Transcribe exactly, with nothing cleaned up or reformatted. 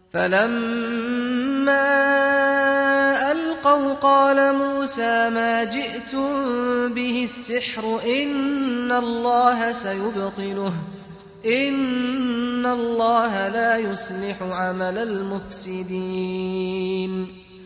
فلما ألقوا قال موسى ما جئتم به السحر إن الله سيبطله إن الله لا يصلح عمل المفسدين